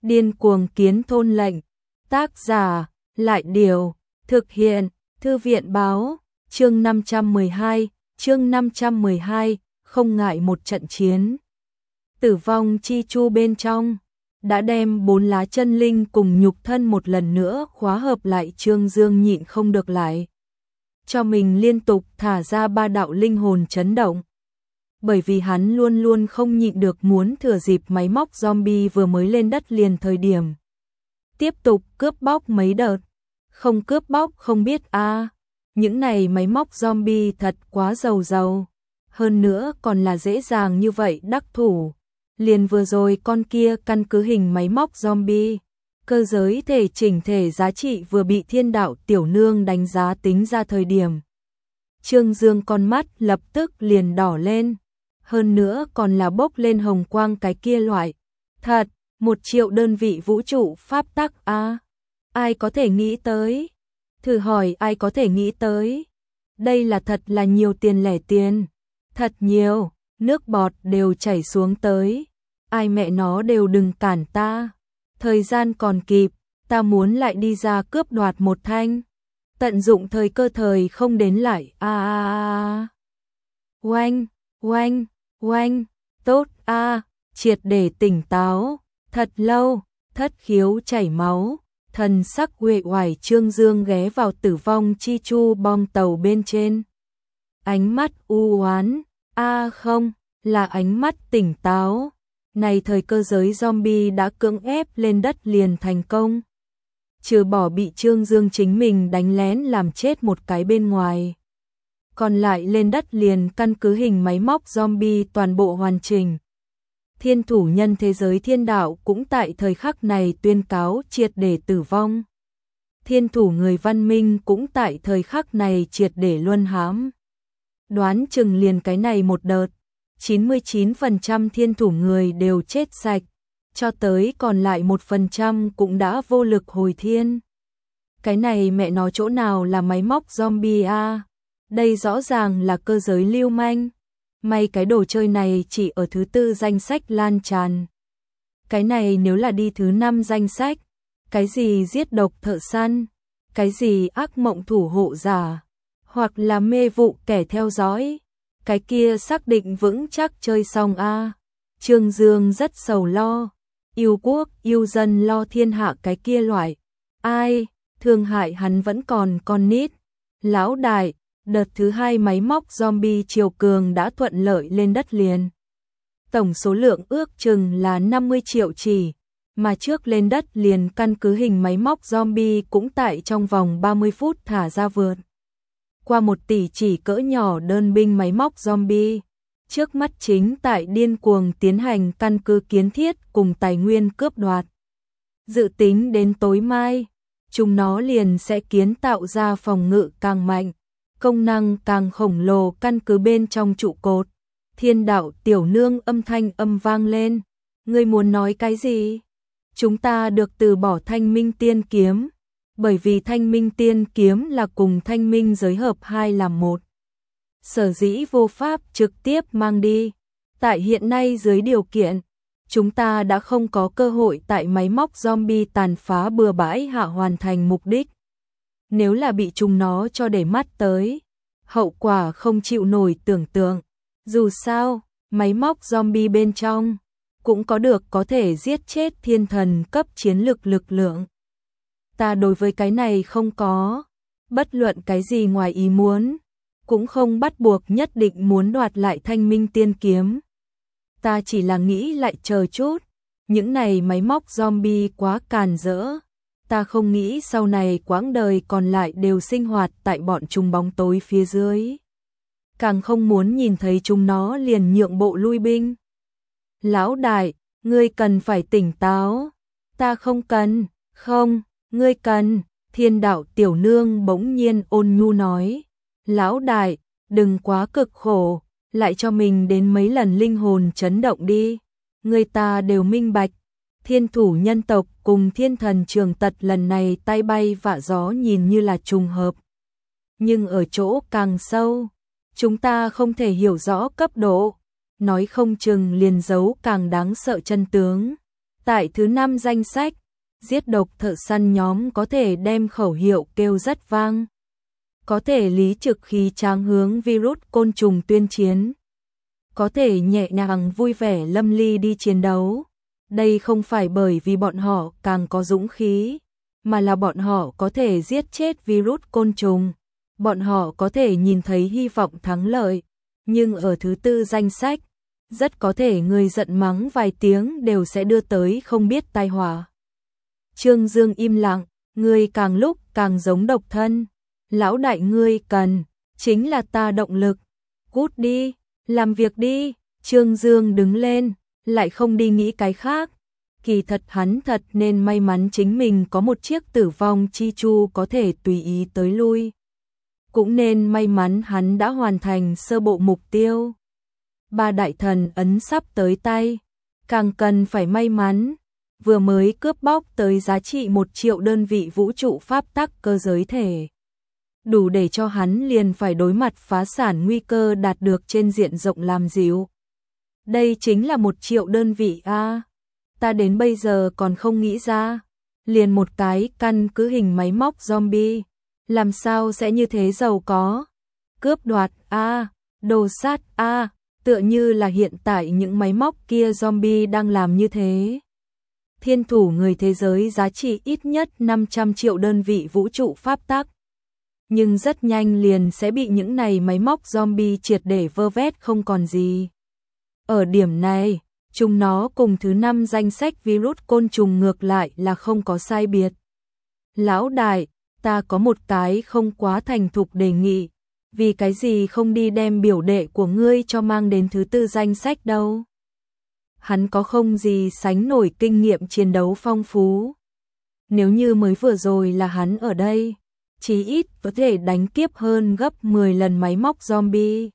Điên cuồng kiến thôn lệnh. Tác giả, Lại Điều. Thực hiện, Thư viện báo. Chương 512, không ngại một trận chiến. Tử vong chi chu bên trong đã đem 4 lá chân linh cùng nhục thân một lần nữa khóa hợp lại. Trương Dương nhịn không được lại cho mình liên tục thả ra 3 đạo linh hồn chấn động. Bởi vì hắn luôn luôn không nhịn được muốn thừa dịp máy móc zombie vừa mới lên đất liền thời điểm tiếp tục cướp bóc mấy đợt. Không cướp bóc không biết những này máy móc zombie thật quá giàu. Hơn nữa còn là dễ dàng như vậy đắc thủ. Liền vừa rồi con kia căn cứ hình máy móc zombie, cơ giới thể chỉnh thể giá trị vừa bị Thiên Đạo tiểu nương đánh giá tính ra thời điểm. Trương Dương con mắt lập tức liền đỏ lên, hơn nữa còn là bốc lên hồng quang cái kia loại. Thật, 1 triệu đơn vị vũ trụ pháp tắc ai có thể nghĩ tới? Thử hỏi ai có thể nghĩ tới? Đây là thật là nhiều tiền lẻ tiền, thật nhiều, nước bọt đều chảy xuống tới. Ai mẹ nó đều đừng cản ta. Thời gian còn kịp, ta muốn lại đi ra cướp đoạt một thanh. Tận dụng thời cơ thời không đến lại. Oanh, tốt triệt để tỉnh táo. Thật lâu, thất khiếu chảy máu, thần sắc uể oải. Trương Dương ghé vào tử vong chi chu bom tàu bên trên. Ánh mắt u oán, không, là ánh mắt tỉnh táo. Này thời cơ giới zombie đã cưỡng ép lên đất liền thành công. Trừ bỏ bị Trương Dương chính mình đánh lén làm chết một cái bên ngoài. Còn lại lên đất liền căn cứ hình máy móc zombie toàn bộ hoàn chỉnh. Thiên thủ nhân thế giới Thiên Đạo cũng tại thời khắc này tuyên cáo triệt để tử vong. Thiên thủ người văn minh cũng tại thời khắc này triệt để luân hãm. Đoán chừng liền cái này một đợt, 99% thiên thủ người đều chết sạch, cho tới còn lại 1% cũng đã vô lực hồi thiên. Cái này mẹ nó chỗ nào là máy móc zombie đây rõ ràng là cơ giới lưu manh. May cái đồ chơi này chỉ ở thứ 4 danh sách lan tràn. Cái này nếu là đi thứ 5 danh sách, cái gì giết độc thợ săn, cái gì ác mộng thủ hộ giả, hoặc là mê vụ kẻ theo dõi, cái kia xác định vững chắc chơi xong Trương Dương rất sầu lo, yêu quốc, yêu dân lo thiên hạ cái kia loại. Ai, thương hại hắn vẫn còn con nít. Lão đại, đợt thứ 2 máy móc zombie triều cường đã thuận lợi lên đất liền. Tổng số lượng ước chừng là 50 triệu chỉ, mà trước lên đất liền căn cứ hình máy móc zombie cũng tại trong vòng 30 phút thả ra vượt qua 1 tỷ chỉ cỡ nhỏ đơn binh máy móc zombie. Trước mắt chính tại điên cuồng tiến hành căn cứ kiến thiết cùng tài nguyên cướp đoạt. Dự tính đến tối mai, chúng nó liền sẽ kiến tạo ra phòng ngự càng mạnh, công năng càng khổng lồ căn cứ bên trong trụ cột. Thiên Đạo tiểu nương âm thanh vang lên. Ngươi muốn nói cái gì? Chúng ta được từ bỏ Thanh Minh Tiên Kiếm, bởi vì Thanh Minh Tiên Kiếm là cùng Thanh Minh giới hợp 2 làm 1. Sở dĩ vô pháp trực tiếp mang đi. Tại hiện nay dưới điều kiện, chúng ta đã không có cơ hội tại máy móc zombie tàn phá bừa bãi hạ hoàn thành mục đích. Nếu là bị chúng nó cho để mắt tới, hậu quả không chịu nổi tưởng tượng. Dù sao, máy móc zombie bên trong cũng có được có thể giết chết thiên thần cấp chiến lực lượng. Ta đối với cái này không có bất luận cái gì ngoài ý muốn, cũng không bắt buộc nhất định muốn đoạt lại Thanh Minh Tiên Kiếm. Ta chỉ là nghĩ lại chờ chút, những này máy móc zombie quá càn rỡ. Ta không nghĩ sau này quãng đời còn lại đều sinh hoạt tại bọn chúng bóng tối phía dưới. Càng không muốn nhìn thấy chúng nó liền nhượng bộ lui binh. Lão đại, ngươi cần phải tỉnh táo. Ta không cần. Không, ngươi cần. Thiên Đạo tiểu nương bỗng nhiên ôn nhu nói. Lão đại, đừng quá cực khổ, lại cho mình đến mấy lần linh hồn chấn động đi. Người ta đều minh bạch. Thiên thủ nhân tộc cùng thiên thần trường tật lần này tay bay vạ gió nhìn như là trùng hợp. Nhưng ở chỗ càng sâu, chúng ta không thể hiểu rõ cấp độ, nói không chừng liền giấu càng đáng sợ chân tướng. Tại thứ 5 danh sách, giết độc thợ săn nhóm có thể đem khẩu hiệu kêu rất vang. Có thể lý trực khí tráng hướng virus côn trùng tuyên chiến. Có thể nhẹ nhàng vui vẻ lâm ly đi chiến đấu. Đây không phải bởi vì bọn họ càng có dũng khí, mà là bọn họ có thể giết chết virus côn trùng. Bọn họ có thể nhìn thấy hy vọng thắng lợi. Nhưng ở thứ 4 danh sách, rất có thể người giận mắng vài tiếng đều sẽ đưa tới không biết tai họa. Trương Dương im lặng, ngươi càng lúc càng giống độc thân. Lão đại ngươi cần, chính là ta động lực. Cút đi, làm việc đi. Trương Dương đứng lên, lại không đi nghĩ cái khác. Kỳ thật hắn thật nên may mắn chính mình có một chiếc tử vong chi chu có thể tùy ý tới lui. Cũng nên may mắn hắn đã hoàn thành sơ bộ mục tiêu. 3 đại thần ấn sắp tới tay, càng cần phải may mắn. Vừa mới cướp bóc tới giá trị 1 triệu đơn vị vũ trụ pháp tắc cơ giới thể. Đủ để cho hắn liền phải đối mặt phá sản nguy cơ đạt được trên diện rộng làm dịu. Đây chính là 1 triệu đơn vị a. Ta đến bây giờ còn không nghĩ ra. Liền một cái căn cứ hình máy móc zombie. Làm sao sẽ như thế giàu có? Cướp đoạt a, đồ sát a, tựa như là hiện tại những máy móc kia zombie đang làm như thế. Thiên thủ người thế giới giá trị ít nhất 500 triệu đơn vị vũ trụ pháp tắc. Nhưng rất nhanh liền sẽ bị những này máy móc zombie triệt để vơ vét không còn gì. Ở điểm này, chúng nó cùng thứ 5 danh sách virus côn trùng ngược lại là không có sai biệt. Lão đại, ta có một cái không quá thành thục đề nghị, vì cái gì không đi đem biểu đệ của ngươi cho mang đến thứ 4 danh sách đâu? Hắn có không gì sánh nổi kinh nghiệm chiến đấu phong phú. Nếu như mới vừa rồi là hắn ở đây, chí ít có thể đánh kiếp hơn gấp 10 lần máy móc zombie.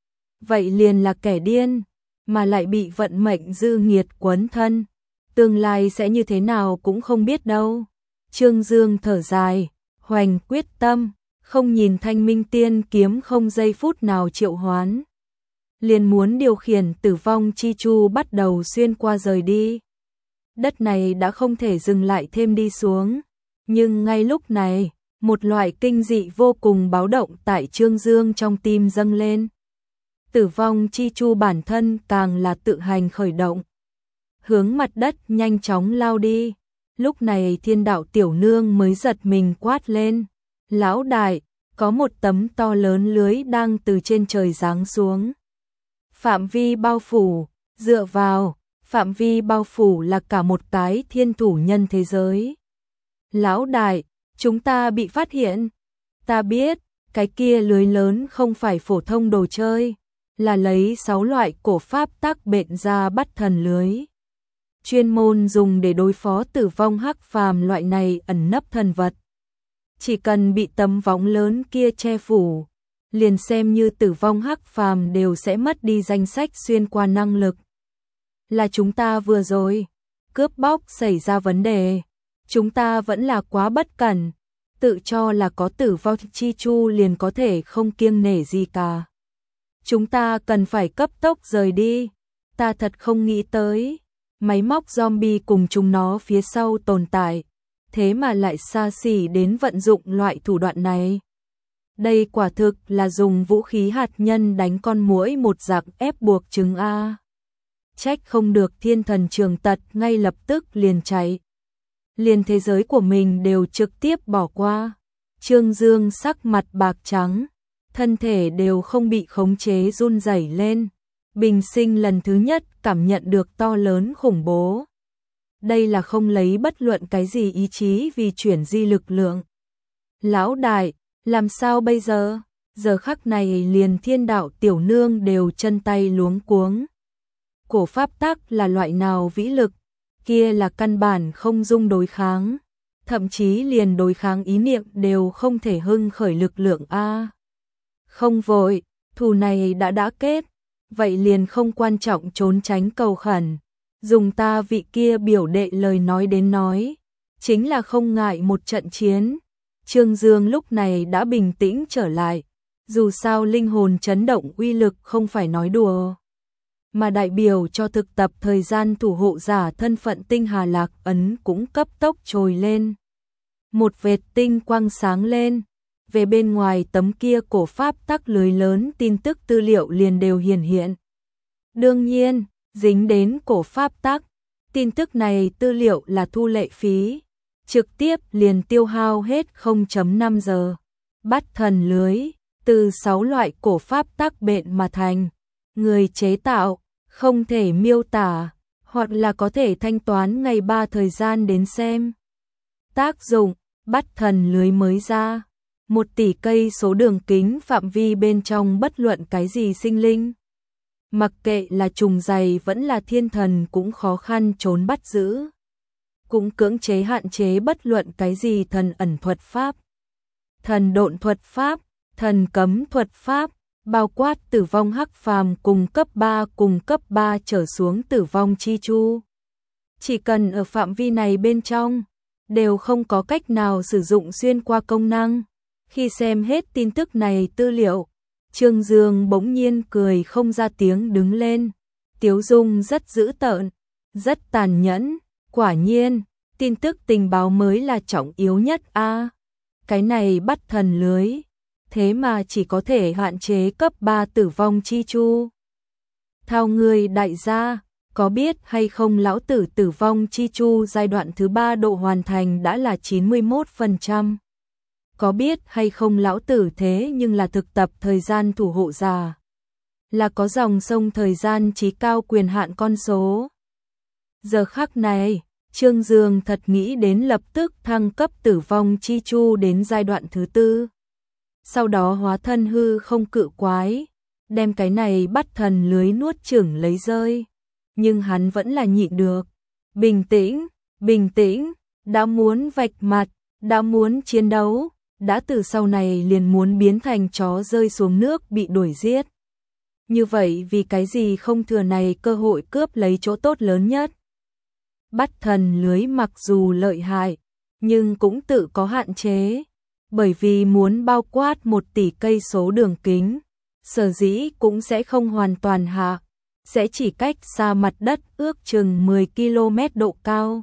Vậy liền là kẻ điên, mà lại bị vận mệnh dư nghiệt quấn thân. Tương lai sẽ như thế nào cũng không biết đâu. Trương Dương thở dài, hoành quyết tâm, không nhìn Thanh Minh Tiên kiếm không giây phút nào triệu hoán. Liền muốn điều khiển tử vong chi chu bắt đầu xuyên qua rời đi. Đất này đã không thể dừng lại thêm đi xuống. Nhưng ngay lúc này, một loại kinh dị vô cùng báo động tại Trương Dương trong tim dâng lên. Tử vong chi chu bản thân càng là tự hành khởi động. Hướng mặt đất nhanh chóng lao đi. Lúc này Thiên Đạo tiểu nương mới giật mình quát lên. Lão đại, có một tấm to lớn lưới đang từ trên trời giáng xuống. Phạm vi bao phủ, dựa vào, phạm vi bao phủ là cả một cái thiên thủ nhân thế giới. Lão đại, chúng ta bị phát hiện. Ta biết, cái kia lưới lớn không phải phổ thông đồ chơi, là lấy 6 loại cổ pháp tắc bện ra bắt thần lưới. Chuyên môn dùng để đối phó tử vong hắc phàm loại này ẩn nấp thần vật. Chỉ cần bị tấm võng lớn kia che phủ, liền xem như tử vong hắc phàm đều sẽ mất đi danh sách xuyên qua năng lực. Là chúng ta vừa rồi, cướp bóc xảy ra vấn đề. Chúng ta vẫn là quá bất cẩn, tự cho là có tử vong chi chu liền có thể không kiêng nể gì cả. Chúng ta cần phải cấp tốc rời đi. Ta thật không nghĩ tới, máy móc zombie cùng chúng nó phía sau tồn tại, thế mà lại xa xỉ đến vận dụng loại thủ đoạn này. Đây quả thực là dùng vũ khí hạt nhân đánh con muỗi một giặc ép buộc trứng a. Trách không được Thiên Thần Trường Tật ngay lập tức liền chạy. Liền thế giới của mình đều trực tiếp bỏ qua. Trương Dương sắc mặt bạc trắng, thân thể đều không bị khống chế run rẩy lên. Bình sinh lần thứ nhất cảm nhận được to lớn khủng bố. Đây là không lấy bất luận cái gì ý chí vì chuyển di lực lượng. Lão đại, làm sao bây giờ? Giờ khắc này liền Thiên Đạo tiểu nương đều chân tay luống cuống. Cổ pháp tắc là loại nào vĩ lực, kia là căn bản không dung đối kháng. Thậm chí liền đối kháng ý niệm đều không thể hưng khởi lực lượng a. Không vội, thù này đã kết, vậy liền không quan trọng trốn tránh cầu khẩn. Dùng ta vị kia biểu đệ lời nói đến nói, chính là không ngại một trận chiến. Trương Dương lúc này đã bình tĩnh trở lại, dù sao linh hồn chấn động uy lực không phải nói đùa. mà đại biểu cho thực tập thời gian thủ hộ giả thân phận tinh hà lạc ấn cũng cấp tốc trồi lên. Một vệt tinh quang sáng lên, về bên ngoài tấm kia cổ pháp tắc lưới lớn tin tức tư liệu liền đều hiển hiện. Đương nhiên, dính đến cổ pháp tắc, tin tức này tư liệu là thu lệ phí, trực tiếp liền tiêu hao hết 0.5 giờ. Bắt thần lưới, từ 6 loại cổ pháp tắc bện mà thành, người chế tạo, không thể miêu tả, hoặc là có thể thanh toán ngày 3 thời gian đến xem. Tác dụng, bắt thần lưới mới ra, 1 tỷ cây số đường kính phạm vi bên trong bất luận cái gì sinh linh. Mặc kệ là trùng dày vẫn là thiên thần cũng khó khăn trốn bắt giữ. Cũng cưỡng chế hạn chế bất luận cái gì thần ẩn thuật pháp, thần độn thuật pháp, thần cấm thuật pháp, bao quát tử vong hắc phàm cùng cấp 3 trở xuống tử vong chi chu. Chỉ cần ở phạm vi này bên trong, đều không có cách nào sử dụng xuyên qua công năng. Khi xem hết tin tức này tư liệu, Trương Dương bỗng nhiên cười không ra tiếng đứng lên, tiếu dung rất dữ tợn, rất tàn nhẫn, quả nhiên, tin tức tình báo mới là trọng yếu nhất a. Cái này bắt thần lưới, thế mà chỉ có thể hạn chế cấp 3 tử vong chi chu. Thao người đại gia, có biết hay không lão tử tử vong chi chu giai đoạn thứ 3 độ hoàn thành đã là 91%. Có biết hay không lão tử thế nhưng là thực tập thời gian thủ hộ giả. Là có dòng sông thời gian chí cao quyền hạn con số. Giờ khắc này, Trương Dương thật nghĩ đến lập tức thăng cấp tử vong chi chu đến giai đoạn thứ 4. Sau đó hóa thân hư không cự quái, đem cái này bắt thần lưới nuốt chửng lấy rơi. Nhưng hắn vẫn là nhịn được. Bình tĩnh, đã muốn vạch mặt, đã muốn chiến đấu, đã từ sau này liền muốn biến thành chó rơi xuống nước bị đuổi giết. Như vậy vì cái gì không thừa này cơ hội cướp lấy chỗ tốt lớn nhất. Bắt thần lưới mặc dù lợi hại, nhưng cũng tự có hạn chế, bởi vì muốn bao quát 1 tỷ cây số đường kính, sở dĩ cũng sẽ không hoàn toàn hạ, sẽ chỉ cách xa mặt đất ước chừng 10 km độ cao.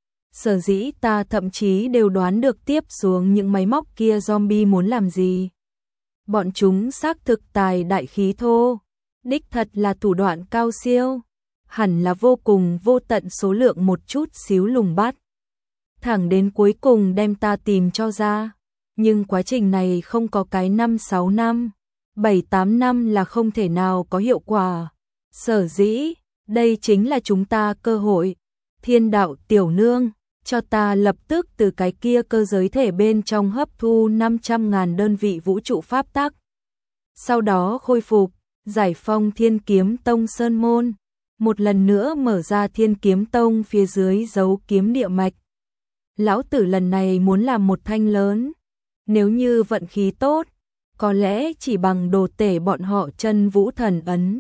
Sở dĩ ta thậm chí đều đoán được tiếp xuống những máy móc kia zombie muốn làm gì. Bọn chúng xác thực tài đại khí thô, đích thật là thủ đoạn cao siêu, hẳn là vô cùng vô tận số lượng một chút xíu lùng bắt. Thẳng đến cuối cùng đem ta tìm cho ra, nhưng quá trình này không có cái 5-6 năm, 7-8 năm là không thể nào có hiệu quả. Sở dĩ, đây chính là chúng ta cơ hội. Thiên đạo tiểu nương, cho ta lập tức từ cái kia cơ giới thể bên trong hấp thu 500.000 đơn vị vũ trụ pháp tắc. Sau đó khôi phục, giải phong Thiên Kiếm Tông Sơn Môn, một lần nữa mở ra Thiên Kiếm Tông phía dưới giấu kiếm địa mạch. Lão tử lần này muốn làm một thanh lớn, nếu như vận khí tốt, có lẽ chỉ bằng đồ tể bọn họ chân vũ thần ấn,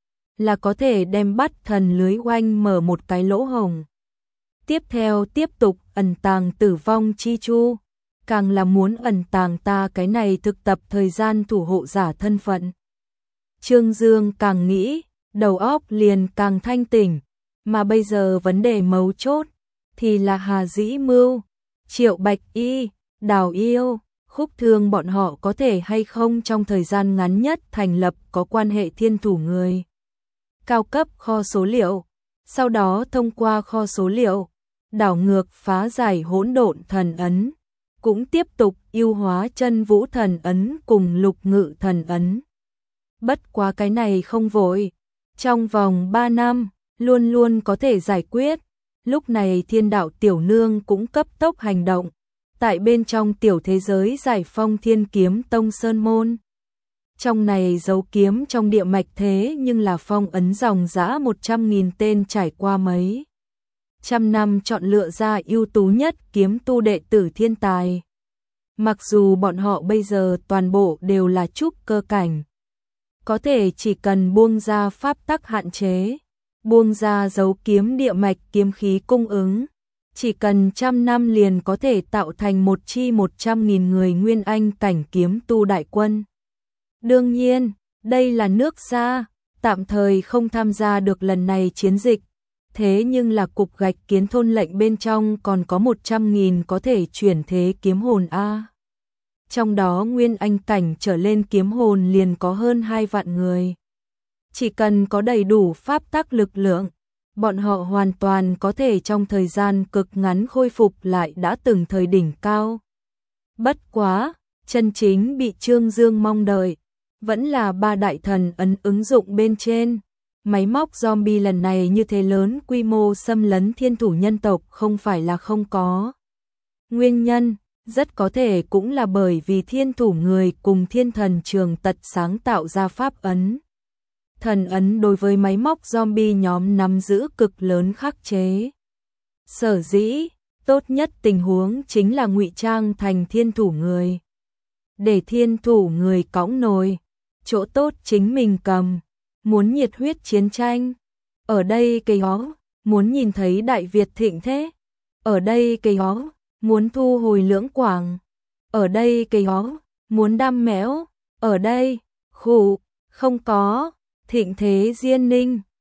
là có thể đem bắt thần lưới oanh mở một cái lỗ hổng. Tiếp theo tiếp tục ẩn tàng tử vong chi chu, càng là muốn ẩn tàng ta cái này thực tập thời gian thủ hộ giả thân phận. Trương Dương càng nghĩ, đầu óc liền càng thanh tỉnh, mà bây giờ vấn đề mấu chốt thì là Hà Dĩ Mưu, Triệu Bạch Y, Đào Yêu, Khúc Thương bọn họ có thể hay không trong thời gian ngắn nhất thành lập có quan hệ thiên thủ người. Cao cấp kho số liệu, sau đó thông qua kho số liệu, đảo ngược phá giải hỗn độn thần ấn, cũng tiếp tục ưu hóa chân vũ thần ấn cùng lục ngự thần ấn. Bất quá cái này không vội, trong vòng 3 năm, luôn luôn có thể giải quyết. Lúc này Thiên đạo tiểu nương cũng cấp tốc hành động, tại bên trong tiểu thế giới giải phong Thiên Kiếm Tông Sơn Môn. Trong này giấu kiếm trong địa mạch thế nhưng là phong ấn dòng dã 100.000 tên trải qua mấy trăm năm chọn lựa ra ưu tú nhất kiếm tu đệ tử thiên tài. Mặc dù bọn họ bây giờ toàn bộ đều là trúc cơ cảnh, có thể chỉ cần buông ra pháp tắc hạn chế, buông ra giấu kiếm địa mạch kiếm khí cung ứng, chỉ cần 100 năm liền có thể tạo thành một chi 100.000 người nguyên anh cảnh kiếm tu đại quân. Đương nhiên, đây là nước xa, tạm thời không tham gia được lần này chiến dịch. Thế nhưng là cục gạch kiến thôn lệnh bên trong còn có 100.000 có thể chuyển thế kiếm hồn a. Trong đó nguyên anh cảnh trở lên kiếm hồn liền có hơn 2 vạn người. Chỉ cần có đầy đủ pháp tắc lực lượng, bọn họ hoàn toàn có thể trong thời gian cực ngắn khôi phục lại đã từng thời đỉnh cao. Bất quá, chân chính bị Trương Dương mong đợi, vẫn là 3 đại thần ấn ứng dụng bên trên. Máy móc zombie lần này như thế lớn quy mô xâm lấn thiên thủ nhân tộc không phải là không có. Nguyên nhân, rất có thể cũng là bởi vì thiên thủ người cùng thiên thần trường tật sáng tạo ra pháp ấn. Thần ấn đối với máy móc zombie nhóm nắm giữ cực lớn khắc chế. Sở dĩ, tốt nhất tình huống chính là ngụy trang thành thiên thủ người. Để thiên thủ người cõng nồi, chỗ tốt chính mình cầm. Muốn nhiệt huyết chiến tranh, ở đây cây hó, muốn nhìn thấy Đại Việt thịnh thế, ở đây cây hó, muốn thu hồi Lưỡng Quảng, ở đây cây hó, muốn đam mẽo, ở đây, khủ, không có, thịnh thế Diên Ninh,